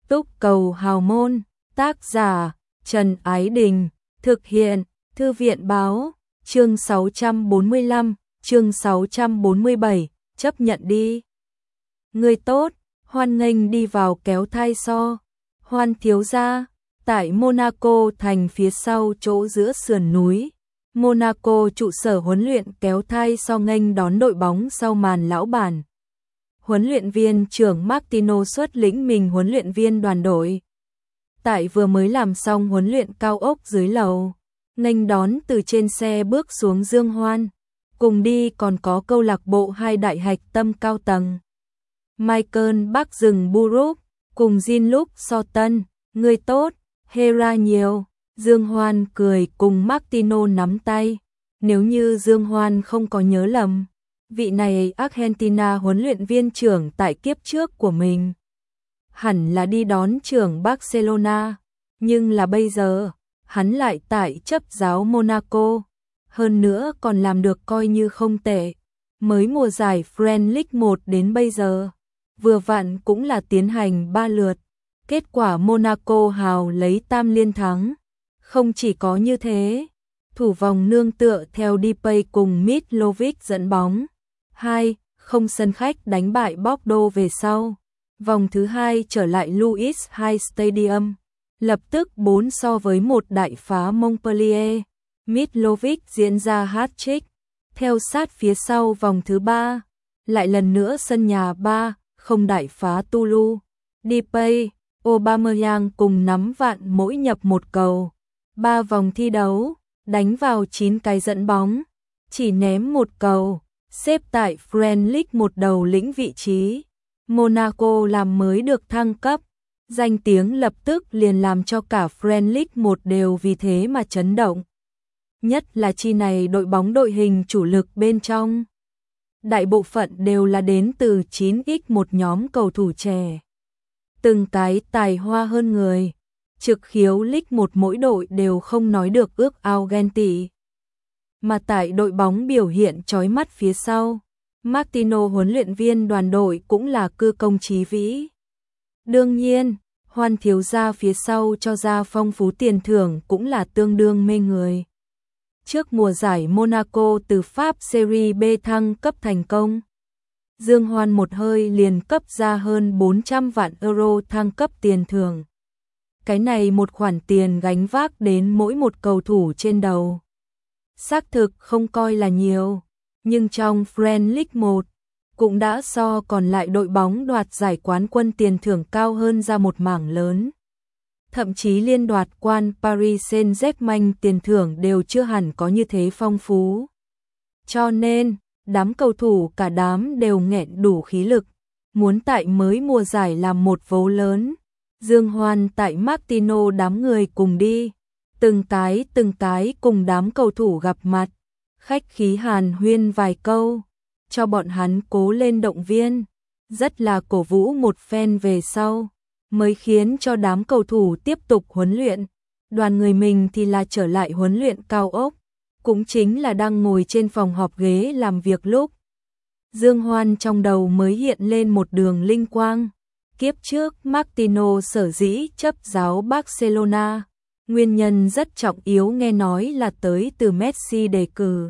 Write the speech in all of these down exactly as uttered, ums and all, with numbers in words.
Túc cầu hào môn, tác giả Trần Ái Đình, thực hiện Thư viện báo, chương sáu trăm bốn mươi lăm, chương sáu trăm bốn mươi bảy, chấp nhận đi. Người tốt, hoan nghênh đi vào kéo thai so. Hoan thiếu gia, tại Monaco thành phía sau chỗ giữa sườn núi. Monaco trụ sở huấn luyện kéo thai so nghênh đón đội bóng sau màn lão bản. Huấn luyện viên trưởng Martino xuất lĩnh mình huấn luyện viên đoàn đội. Tại vừa mới làm xong huấn luyện cao ốc dưới lầu, nghênh đón từ trên xe bước xuống Dương Hoan. Cùng đi còn có câu lạc bộ hai đại hạch tâm cao tầng. Michael Bắc rừng Burup, cùng Jean-Luc Soton, người tốt, Hera nhiều. Dương Hoan cười cùng Martino nắm tay. Nếu như Dương Hoan không có nhớ lầm, vị này Argentina huấn luyện viên trưởng tại kiếp trước của mình hẳn là đi đón trưởng Barcelona, nhưng là bây giờ, hắn lại tại chấp giáo Monaco, hơn nữa còn làm được coi như không tệ. Mới mùa giải French League một đến bây giờ, vừa vặn cũng là tiến hành ba lượt, kết quả Monaco hào lấy tam liên thắng. Không chỉ có như thế, thủ vòng nương tựa theo Depay cùng Mitrovic dẫn bóng hai không sân khách đánh bại Bordeaux về sau. Vòng thứ hai trở lại Louis hai Stadium, lập tức bốn so với một đại phá Montpellier. Mitrovic diễn ra hat-trick. Theo sát phía sau vòng thứ ba, lại lần nữa sân nhà ba không đại phá Toulouse. Depay, Aubameyang cùng nắm vạn mỗi nhập một cầu. Ba vòng thi đấu, đánh vào chín cái dẫn bóng, chỉ ném một cầu, xếp tại French League một đầu lĩnh vị trí. Monaco làm mới được thăng cấp, danh tiếng lập tức liền làm cho cả French League một đều vì thế mà chấn động. Nhất là chi này đội bóng đội hình chủ lực bên trong. Đại bộ phận đều là đến từ chín x một nhóm cầu thủ trẻ. Từng cái tài hoa hơn người. Trực khiếu League một mỗi đội đều không nói được ước ao ghen tị. Mà tại đội bóng biểu hiện chói mắt phía sau, Martino huấn luyện viên đoàn đội cũng là cư công chí vĩ. Đương nhiên, Hoan thiếu gia phía sau cho ra phong phú tiền thưởng cũng là tương đương mê người. Trước mùa giải Monaco từ Pháp Serie B thăng cấp thành công, Dương Hoan một hơi liền cấp ra hơn bốn trăm vạn euro thăng cấp tiền thưởng. Cái này một khoản tiền gánh vác đến mỗi một cầu thủ trên đầu. Xác thực không coi là nhiều, nhưng trong French League một, cũng đã so còn lại đội bóng đoạt giải quán quân tiền thưởng cao hơn ra một mảng lớn. Thậm chí liên đoạt quan Paris Saint-Germain tiền thưởng đều chưa hẳn có như thế phong phú. Cho nên, đám cầu thủ cả đám đều nghẹn đủ khí lực, muốn tại mới mùa giải làm một vố lớn. Dương Hoan tại Martino đám người cùng đi, từng cái từng cái cùng đám cầu thủ gặp mặt, khách khí hàn huyên vài câu, cho bọn hắn cố lên động viên, rất là cổ vũ một phen về sau, mới khiến cho đám cầu thủ tiếp tục huấn luyện. Đoàn người mình thì là trở lại huấn luyện cao ốc, cũng chính là đang ngồi trên phòng họp ghế làm việc lúc. Dương Hoan trong đầu mới hiện lên một đường linh quang. Kiếp trước Martino sở dĩ chấp giáo Barcelona, nguyên nhân rất trọng yếu nghe nói là tới từ Messi đề cử.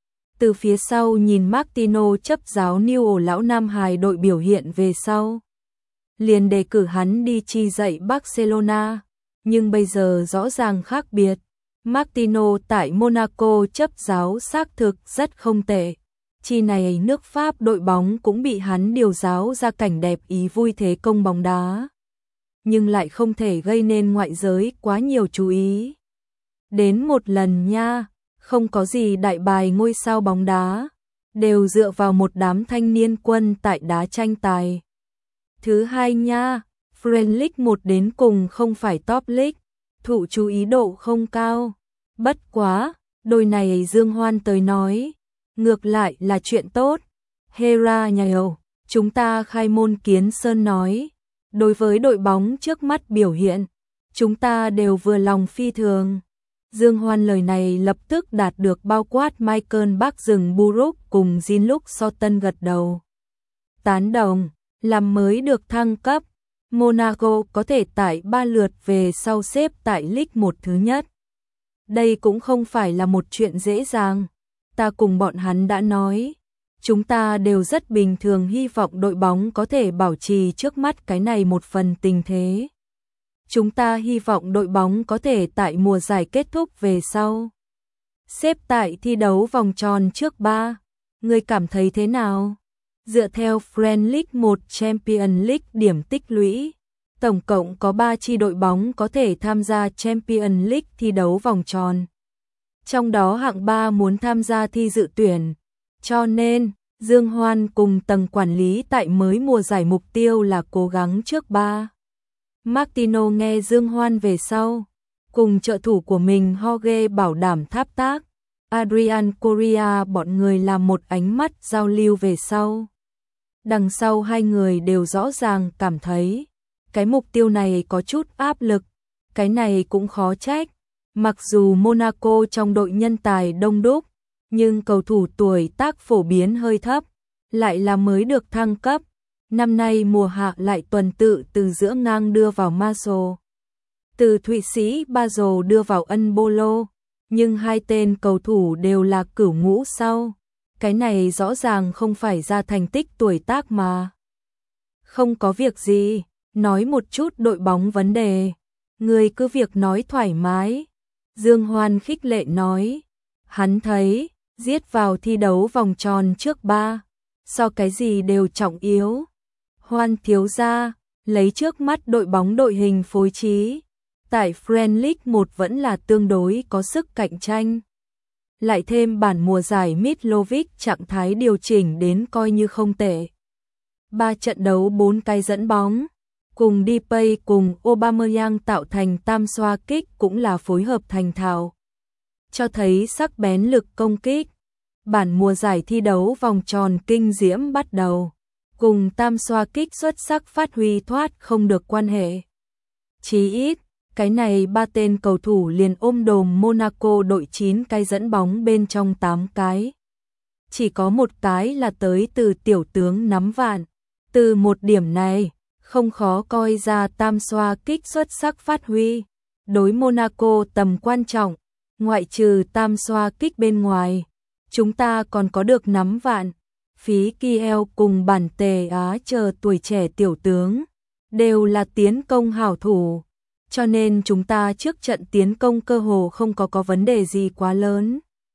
Từ phía sau nhìn Martino chấp giáo New lão Nam Hải đội biểu hiện về sau, liền đề cử hắn đi chi dạy Barcelona, nhưng bây giờ rõ ràng khác biệt. Martino tại Monaco chấp giáo xác thực rất không tệ. Chi này nước Pháp đội bóng cũng bị hắn điều giáo ra cảnh đẹp ý vui thế công bóng đá, nhưng lại không thể gây nên ngoại giới quá nhiều chú ý. Đến một lần nha, không có gì đại bài ngôi sao bóng đá, đều dựa vào một đám thanh niên quân tại đá tranh tài. Thứ hai nha, French League một đến cùng không phải top league, thụ chú ý độ không cao. Bất quá, đôi này Dương Hoan tới nói, ngược lại là chuyện tốt. Hera nhiều, chúng ta khai môn kiến sơn nói, đối với đội bóng trước mắt biểu hiện, chúng ta đều vừa lòng phi thường. Dương Hoan lời này lập tức đạt được bao quát Michael Bắc rừng Burup cùng Jean-Luc Soton gật đầu. Tán đồng, làm mới được thăng cấp, Monaco có thể tại ba lượt về sau xếp tại League một thứ nhất. Đây cũng không phải là một chuyện dễ dàng. Ta cùng bọn hắn đã nói, chúng ta đều rất bình thường hy vọng đội bóng có thể bảo trì trước mắt cái này một phần tình thế. Chúng ta hy vọng đội bóng có thể tại mùa giải kết thúc về sau xếp tại thi đấu vòng tròn trước ba. Ngươi cảm thấy thế nào? Dựa theo French League một Champions League điểm tích lũy, tổng cộng có ba chi đội bóng có thể tham gia Champions League thi đấu vòng tròn. Trong đó hạng ba muốn tham gia thi dự tuyển. Cho nên, Dương Hoan cùng tầng quản lý tại mới mùa giải mục tiêu là cố gắng trước ba. Martino nghe Dương Hoan về sau, cùng trợ thủ của mình Jorge bảo đảm tháp tác, Adrian Correa bọn người làm một ánh mắt giao lưu về sau. Đằng sau hai người đều rõ ràng cảm thấy, cái mục tiêu này có chút áp lực, cái này cũng khó trách. Mặc dù Monaco trong đội nhân tài đông đúc, nhưng cầu thủ tuổi tác phổ biến hơi thấp, lại là mới được thăng cấp. Năm nay mùa hạ lại tuần tự từ giữa ngang đưa vào Marseille, từ Thụy Sĩ Basel đưa vào Ân Bolo, nhưng hai tên cầu thủ đều là cửu ngũ sau. Cái này rõ ràng không phải ra thành tích tuổi tác mà. Không có việc gì, nói một chút đội bóng vấn đề. Người cứ việc nói thoải mái. Dương Hoan khích lệ nói. Hắn thấy, giết vào thi đấu vòng tròn trước ba, so cái gì đều trọng yếu. Hoan thiếu gia, lấy trước mắt đội bóng đội hình phối trí. Tại French League một vẫn là tương đối có sức cạnh tranh. Lại thêm bản mùa giải Mitrovic trạng thái điều chỉnh đến coi như không tệ. Ba trận đấu bốn cái dẫn bóng, cùng Depay cùng Aubameyang tạo thành tam xoa kích cũng là phối hợp thành thạo, cho thấy sắc bén lực công kích. Bản mùa giải thi đấu vòng tròn kinh diễm bắt đầu, cùng tam xoa kích xuất sắc phát huy thoát không được quan hệ. Chí ít, cái này ba tên cầu thủ liền ôm đồm Monaco đội chín cái dẫn bóng bên trong tám cái. Chỉ có một cái là tới từ tiểu tướng nắm vạn. Từ một điểm này, không khó coi ra tam xoa kích xuất sắc phát huy. Đối Monaco tầm quan trọng, ngoại trừ tam xoa kích bên ngoài, chúng ta còn có được nắm vạn, Phí Kiel cùng bản tề Á chờ tuổi trẻ tiểu tướng, đều là tiến công hảo thủ. Cho nên chúng ta trước trận tiến công cơ hồ không có có vấn đề gì quá lớn.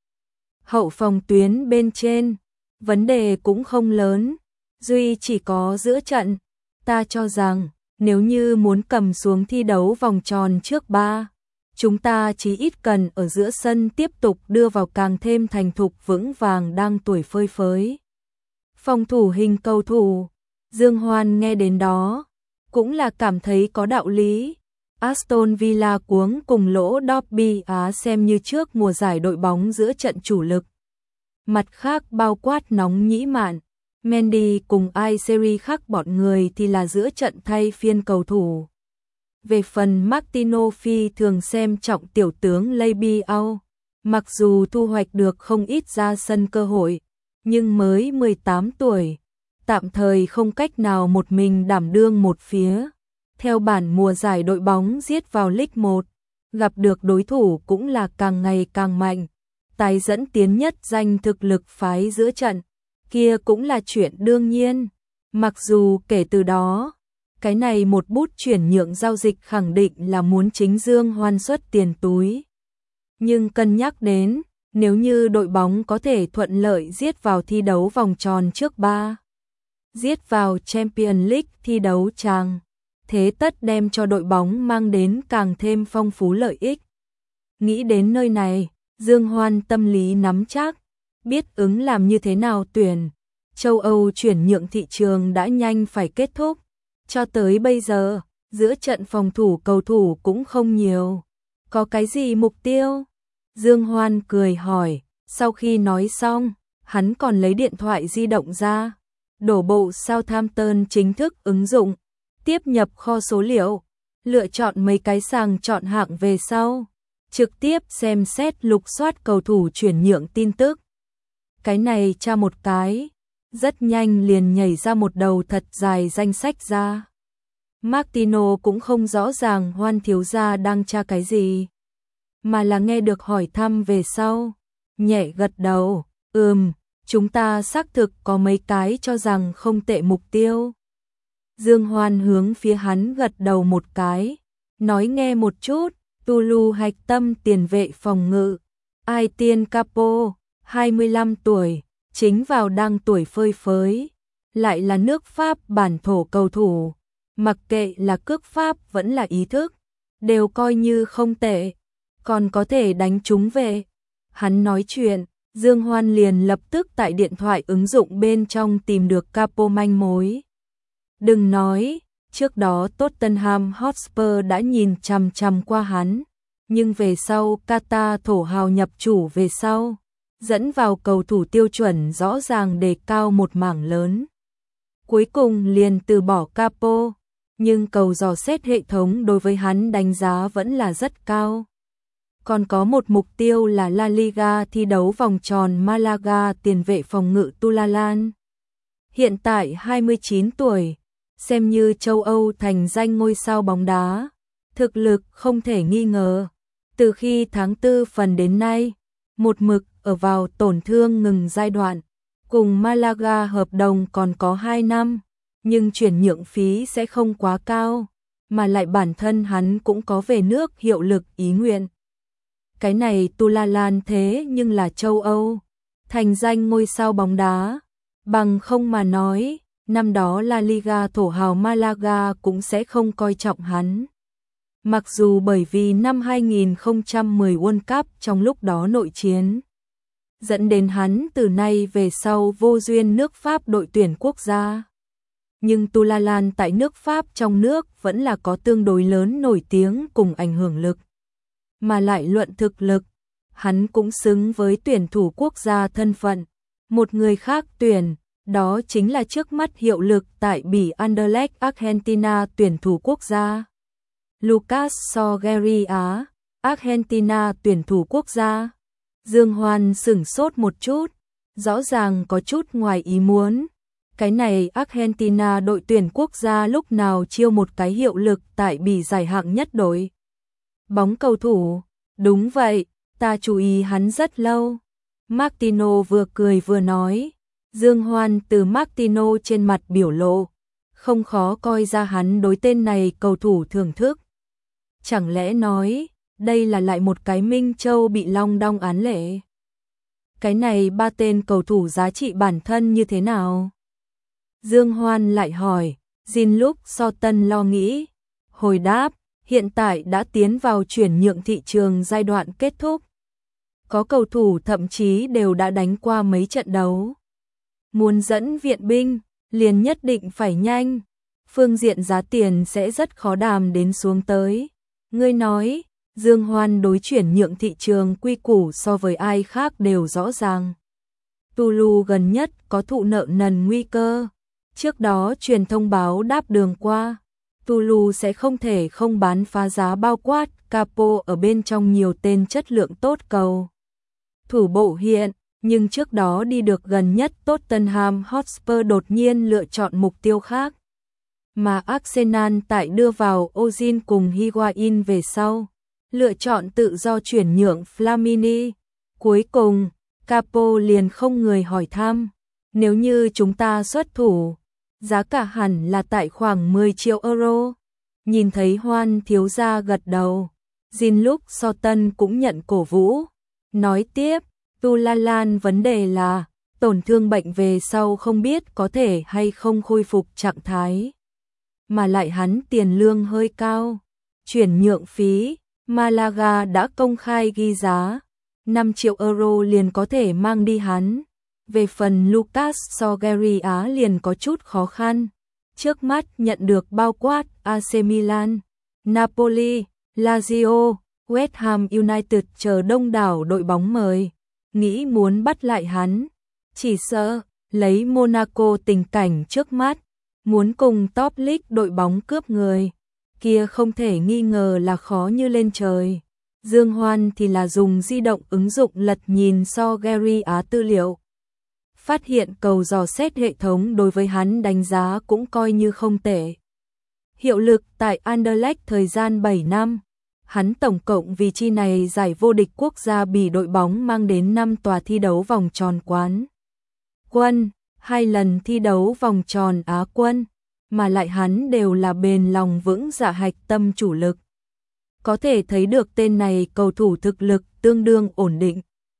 Hậu phòng tuyến bên trên, vấn đề cũng không lớn, duy chỉ có giữa trận. Ta cho rằng, nếu như muốn cầm xuống thi đấu vòng tròn trước ba, chúng ta chỉ ít cần ở giữa sân tiếp tục đưa vào càng thêm thành thục vững vàng đang tuổi phơi phới. Phòng thủ hình cầu thủ, Dương Hoan nghe đến đó, cũng là cảm thấy có đạo lý. Aston Villa cuống cùng lỗ Derby Á xem như trước mùa giải đội bóng giữa trận chủ lực. Mặt khác bao quát nóng nhĩ mạn, Mendy cùng Ayseri khác bọn người thì là giữa trận thay phiên cầu thủ. Về phần Martino phi thường xem trọng tiểu tướng Labiao, mặc dù thu hoạch được không ít ra sân cơ hội, nhưng mới mười tám tuổi, tạm thời không cách nào một mình đảm đương một phía. Theo bản mùa giải đội bóng giết vào League một, gặp được đối thủ cũng là càng ngày càng mạnh, tái dẫn tiến nhất danh thực lực phái giữa trận, kia cũng là chuyện đương nhiên. Mặc dù kể từ đó, cái này một bút chuyển nhượng giao dịch khẳng định là muốn chính Dương Hoan xuất tiền túi. Nhưng cân nhắc đến, nếu như đội bóng có thể thuận lợi giết vào thi đấu vòng tròn trước ba, giết vào Champions League thi đấu chàng, thế tất đem cho đội bóng mang đến càng thêm phong phú lợi ích. Nghĩ đến nơi này, Dương Hoan tâm lý nắm chắc, biết ứng làm như thế nào tuyển. Châu Âu chuyển nhượng thị trường đã nhanh phải kết thúc. Cho tới bây giờ, giữa trận phòng thủ cầu thủ cũng không nhiều. Có cái gì mục tiêu? Dương Hoan cười hỏi, sau khi nói xong, hắn còn lấy điện thoại di động ra, đổ bộ Southampton chính thức ứng dụng, tiếp nhập kho số liệu, lựa chọn mấy cái sàng chọn hạng về sau, trực tiếp xem xét lục soát cầu thủ chuyển nhượng tin tức. Cái này tra một cái, rất nhanh liền nhảy ra một đầu thật dài danh sách ra. Martino cũng không rõ ràng Hoan thiếu gia đang tra cái gì, mà là nghe được hỏi thăm về sau, nhẹ gật đầu, ừm, chúng ta xác thực có mấy cái cho rằng không tệ mục tiêu. Dương Hoan hướng phía hắn gật đầu một cái, nói nghe một chút, Tulu hạch tâm tiền vệ phòng ngự, Ai Tiên Capo, hai mươi lăm tuổi, chính vào đang tuổi phơi phới, lại là nước Pháp bản thổ cầu thủ, mặc kệ là cước Pháp vẫn là ý thức, đều coi như không tệ, còn có thể đánh trúng về. Hắn nói chuyện, Dương Hoan liền lập tức tại điện thoại ứng dụng bên trong tìm được Capo manh mối. Đừng nói, trước đó Tottenham Hotspur đã nhìn chằm chằm qua hắn, nhưng về sau Qatar thổ hào nhập chủ về sau, dẫn vào cầu thủ tiêu chuẩn rõ ràng đề cao một mảng lớn. Cuối cùng liền từ bỏ Capo, nhưng cầu dò xét hệ thống đối với hắn đánh giá vẫn là rất cao. Còn có một mục tiêu là La Liga thi đấu vòng tròn Malaga tiền vệ phòng ngự Tulalan. Hiện tại hai mươi chín tuổi, xem như châu Âu thành danh ngôi sao bóng đá, thực lực không thể nghi ngờ. Từ khi tháng tư phần đến nay, một mực ở vào tổn thương ngừng giai đoạn, cùng Malaga hợp đồng còn có hai năm, nhưng chuyển nhượng phí sẽ không quá cao, mà lại bản thân hắn cũng có về nước hiệu lực ý nguyện. Cái này Tulalan thế nhưng là châu Âu, thành danh ngôi sao bóng đá, bằng không mà nói, năm đó La Liga thổ hào Malaga cũng sẽ không coi trọng hắn. Mặc dù bởi vì năm hai không một không World Cup trong lúc đó nội chiến, dẫn đến hắn từ nay về sau vô duyên nước Pháp đội tuyển quốc gia. Nhưng Tulalan tại nước Pháp trong nước vẫn là có tương đối lớn nổi tiếng cùng ảnh hưởng lực. Mà lại luận thực lực, hắn cũng xứng với tuyển thủ quốc gia thân phận. Một người khác tuyển, đó chính là trước mắt hiệu lực tại bỉ Anderlecht Argentina tuyển thủ quốc gia. Lucas Sogeria, Argentina tuyển thủ quốc gia. Dương Hoan sửng sốt một chút, rõ ràng có chút ngoài ý muốn. Cái này Argentina đội tuyển quốc gia lúc nào chiêu một cái hiệu lực tại bỉ giải hạng nhất đội bóng cầu thủ. Đúng vậy, ta chú ý hắn rất lâu. Martino vừa cười vừa nói. Dương Hoan từ Martino trên mặt biểu lộ, không khó coi ra hắn đối tên này cầu thủ thưởng thức. Chẳng lẽ nói, đây là lại một cái Minh Châu bị long đong án lệ? Cái này ba tên cầu thủ giá trị bản thân như thế nào? Dương Hoan lại hỏi, Jean-Luc Soton lo nghĩ. Hồi đáp, hiện tại đã tiến vào chuyển nhượng thị trường giai đoạn kết thúc. Có cầu thủ thậm chí đều đã đánh qua mấy trận đấu. Muốn dẫn viện binh, liền nhất định phải nhanh. Phương diện giá tiền sẽ rất khó đàm đến xuống tới. Ngươi nói, Dương Hoan đối chuyển nhượng thị trường quy củ so với ai khác đều rõ ràng. Tulu gần nhất có thụ nợ nần nguy cơ. Trước đó truyền thông báo đáp đường qua, Tulu sẽ không thể không bán phá giá bao quát, Capo ở bên trong nhiều tên chất lượng tốt cầu thủ bộ hiện, nhưng trước đó đi được gần nhất Tottenham Hotspur đột nhiên lựa chọn mục tiêu khác. Mà Arsenal tại đưa vào Ozil cùng Higuain về sau, lựa chọn tự do chuyển nhượng Flamini. Cuối cùng, Capo liền không người hỏi thăm, nếu như chúng ta xuất thủ, giá cả hẳn là tại khoảng mười triệu euro. Nhìn thấy Hoan thiếu gia gật đầu, Jean-Luc Soton cũng nhận cổ vũ, nói tiếp, Tulalan vấn đề là, tổn thương bệnh về sau không biết có thể hay không khôi phục trạng thái. Mà lại hắn tiền lương hơi cao, chuyển nhượng phí, Malaga đã công khai ghi giá, năm triệu euro liền có thể mang đi hắn. Về phần Lucas Sogeria liền có chút khó khăn, trước mắt nhận được bao quát a xê Milan, Napoli, Lazio, West Ham United chờ đông đảo đội bóng mời, nghĩ muốn bắt lại hắn, chỉ sợ lấy Monaco tình cảnh trước mắt, muốn cùng top league đội bóng cướp người, kia không thể nghi ngờ là khó như lên trời. Dương Hoan thì là dùng di động ứng dụng lật nhìn Sogeria tư liệu. Phát hiện cầu dò xét hệ thống đối với hắn đánh giá cũng coi như không tệ. hiệu lực tại Anderlecht thời gian bảy năm. Hắn tổng cộng vì chi này giải vô địch quốc gia bỉ đội bóng mang đến năm tòa thi đấu vòng tròn quán quân, hai lần thi đấu vòng tròn Á quân, mà lại hắn đều là bền lòng vững dạ hạch tâm chủ lực. Có thể thấy được tên này cầu thủ thực lực tương đương ổn định.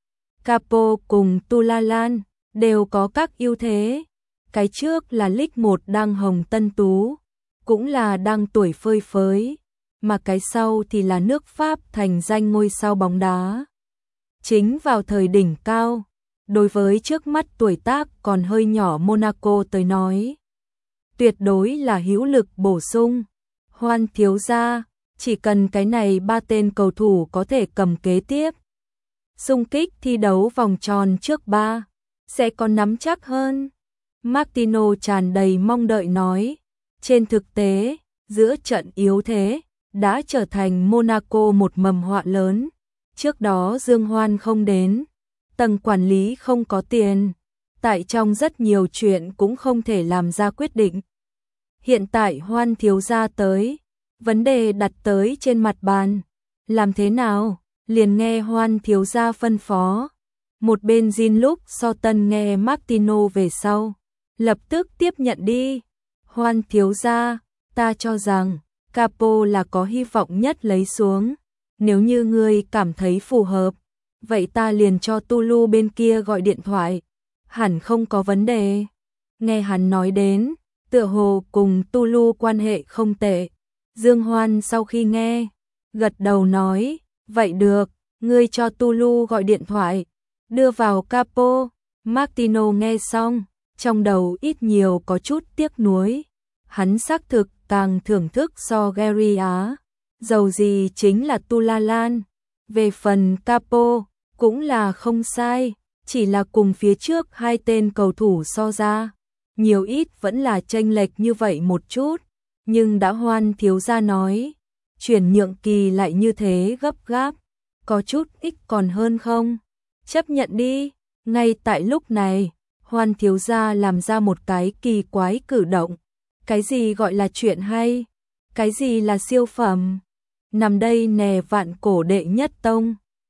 Capo cùng Tulalan đều có các ưu thế. Cái trước là League một đang hồng tân tú, cũng là đang tuổi phơi phới, mà cái sau thì là nước Pháp thành danh ngôi sao bóng đá. Chính vào thời đỉnh cao, đối với trước mắt tuổi tác còn hơi nhỏ Monaco tới nói, tuyệt đối là hữu lực bổ sung. Hoan thiếu gia, chỉ cần cái này ba tên cầu thủ có thể cầm kế tiếp xung kích thi đấu vòng tròn trước ba, sẽ có nắm chắc hơn. Martino tràn đầy mong đợi nói, trên thực tế, giữa trận yếu thế, đã trở thành Monaco một mầm họa lớn. Trước đó Dương Hoan không đến, tầng quản lý không có tiền, tại trong rất nhiều chuyện cũng không thể làm ra quyết định. Hiện tại Hoan thiếu gia tới, vấn đề đặt tới trên mặt bàn, làm thế nào? Liền nghe Hoan thiếu gia phân phó. Một bên Jean lúc so tân nghe Martino về sau, lập tức tiếp nhận đi. Hoan thiếu gia, ta cho rằng Capo là có hy vọng nhất lấy xuống. Nếu như ngươi cảm thấy phù hợp, vậy ta liền cho Tulu bên kia gọi điện thoại. Hẳn không có vấn đề. Nghe hắn nói đến, tựa hồ cùng Tulu quan hệ không tệ. Dương Hoan sau khi nghe, gật đầu nói, vậy được, ngươi cho Tulu gọi điện thoại, đưa vào Capo. Martino nghe xong, trong đầu ít nhiều có chút tiếc nuối. Hắn xác thực càng thưởng thức so Gary Á, dầu gì chính là Tulalan. Về phần Capo, cũng là không sai, chỉ là cùng phía trước hai tên cầu thủ so ra, nhiều ít vẫn là chênh lệch như vậy một chút, nhưng đã Hoan thiếu gia nói, chuyển nhượng kỳ lại như thế gấp gáp, có chút ít còn hơn không? Chấp nhận đi. Ngay tại lúc này, Hoan thiếu gia làm ra một cái kỳ quái cử động. Cái gì gọi là chuyện hay? Cái gì là siêu phẩm? Nằm đây nè vạn cổ đệ nhất tông.